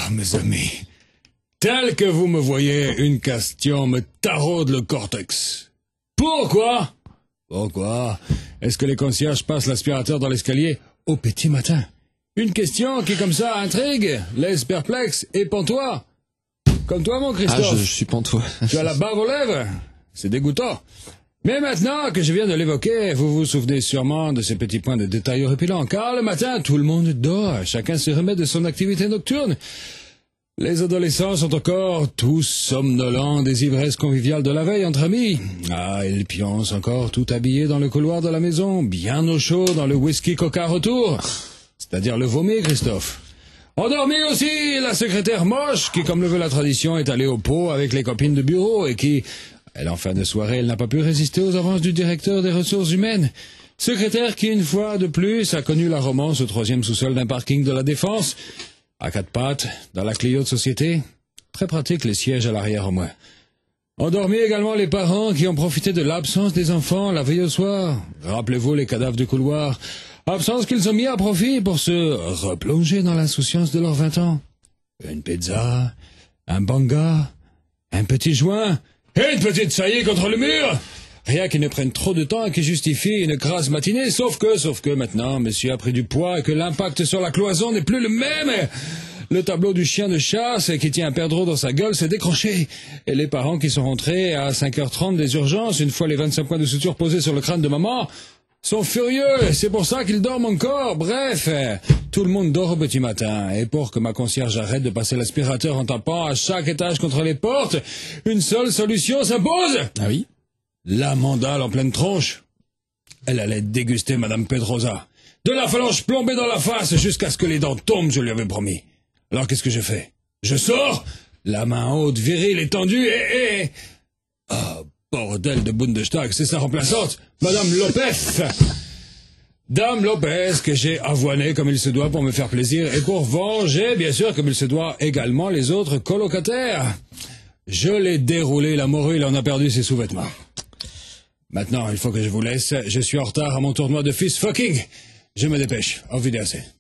mes amis, tel que vous me voyez, une question me taraude le cortex. Pourquoi? Pourquoi est-ce que les concierges passent l'aspirateur dans l'escalier au petit matin? Une question qui, comme ça, intrigue, laisse perplexe et pantois. Comme toi, mon Christophe. Ah, je suis pantois. Tu as la bave aux lèvres. C'est dégoûtant. Mais maintenant que je viens de l'évoquer, vous vous souvenez sûrement de ces petits points de détail horripilants, car le matin, tout le monde dort, chacun se remet de son activité nocturne. Les adolescents sont encore tous somnolents des ivresses conviviales de la veille entre amis. Ah, ils pioncent encore tout habillés dans le couloir de la maison, bien au chaud dans le whisky coca retour. C'est-à-dire le vomi, Christophe. Endormi aussi, la secrétaire moche, qui, comme le veut la tradition, est allée au pot avec les copines de bureau et qui... en fin de soirée, elle n'a pas pu résister aux avances du directeur des ressources humaines. Secrétaire qui, une fois de plus, a connu la romance au 3e sous-sol d'un parking de la Défense, à 4 pattes, dans la Clio de société. Très pratique, les sièges à l'arrière au moins. Endormis également les parents qui ont profité de l'absence des enfants la veille au soir. Rappelez-vous les cadavres du couloir. Absence qu'ils ont mis à profit pour se replonger dans l'insouciance de leurs 20 ans. Une pizza, un banga, un petit joint... et une petite saillie contre le mur. Rien qui ne prenne trop de temps et qui justifie une grasse matinée, sauf que maintenant, monsieur a pris du poids et que l'impact sur la cloison n'est plus le même. Le tableau du chien de chasse qui tient un perdreau dans sa gueule s'est décroché. Et les parents qui sont rentrés à 5h30 des urgences, une fois les 25 points de suture posés sur le crâne de maman, sont furieux. C'est pour ça qu'ils dorment encore. Bref, tout le monde dort au petit matin. Et pour que ma concierge arrête de passer l'aspirateur en tapant à chaque étage contre les portes, une seule solution s'impose. Ah oui? La mandale en pleine tronche. Elle allait déguster Madame Pedrosa. De la phalange plombée dans la face jusqu'à ce que les dents tombent, je lui avais promis. Alors qu'est-ce que je fais? Je sors, la main haute, virile, étendue et... Ah, bordel de Bundestag, c'est sa remplaçante, Madame Lopez. Dame Lopez, que j'ai avoinée comme il se doit pour me faire plaisir et pour venger, bien sûr, comme il se doit également les autres colocataires. Je l'ai déroulé, la morue, il en a perdu ses sous-vêtements. Maintenant, il faut que je vous laisse. Je suis en retard à mon tournoi de fist fucking. Je me dépêche. Auf Wiedersehen.